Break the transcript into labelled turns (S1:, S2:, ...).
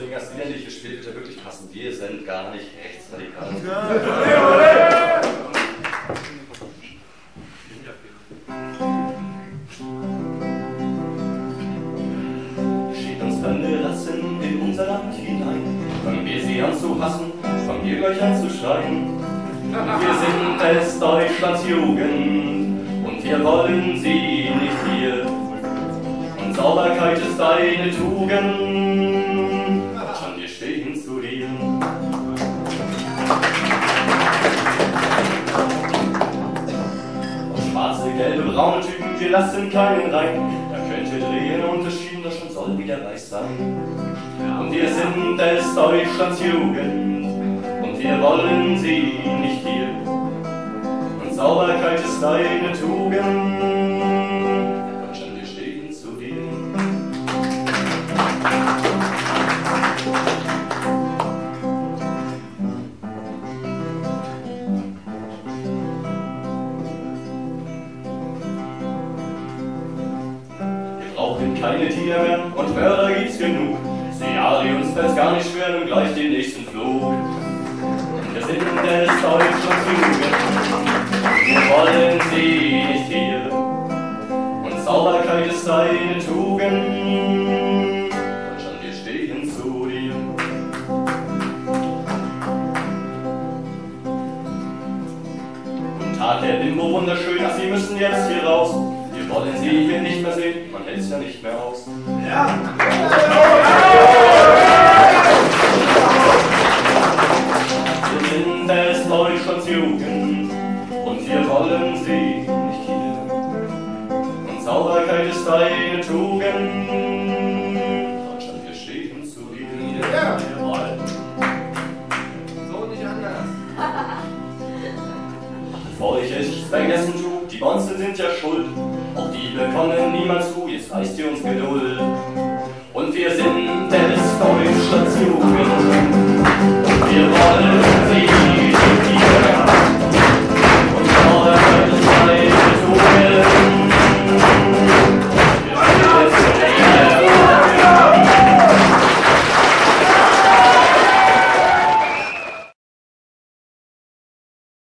S1: deswegen hast du ja nicht gespielt, wird ja wirklich passen. Wir sind gar nicht rechtsradikal. Steht uns fremde Rassen in unser Land hinein, fangen wir sie an zu hassen, fangen wir gleich an zu schreien. Wir sind es Deutschlands Jugend und wir wollen sie nicht hier. Und Sauberkeit ist eine Tugend. Deutschland, wir stehen zu dir. Und schwarze, gelbe, braune Typen, wir lassen keinen rein. Da könnt ihr drehen und verschieben, Deutschland soll wieder weiß sein. Und wir sind es Deutschlands Jugend und wir wollen sie nicht hier. Und Sauberkeit ist eine Tugend. Deutschland, wir stehen zu dir. Wir brauchen keine Tiere mehr und Mörder gibt's genug. Seari, uns fällt's gar nicht schwer, nimm gleich den nächsten Flug. Wir sind es Deutschlands Jugend, wir wollen sie nicht hier. Und Sauberkeit ist eine Tugend. Deutschland, wir stehen zu dir. Guten Tag, Herr Bimbo, wunderschön, ach, Sie müssen jetzt hier raus. Wir wollen Sie hier nicht mehr sehen, man hält's ja nicht mehr aus. Ja! Wir sind es Deutschlands Jugend und wir wollen sie nicht hier. Und Sauberkeit ist eine Tugend. Deutschland, wir stehen zu dir. Ja, jawohl. So nicht anders. Bevor ich es vergessen tu, die Monster sind ja schuld. Auch die bekommen niemals zu, jetzt reißt ihr uns Geduld. Und wir sind es Deutschlands Jugend und wir wollen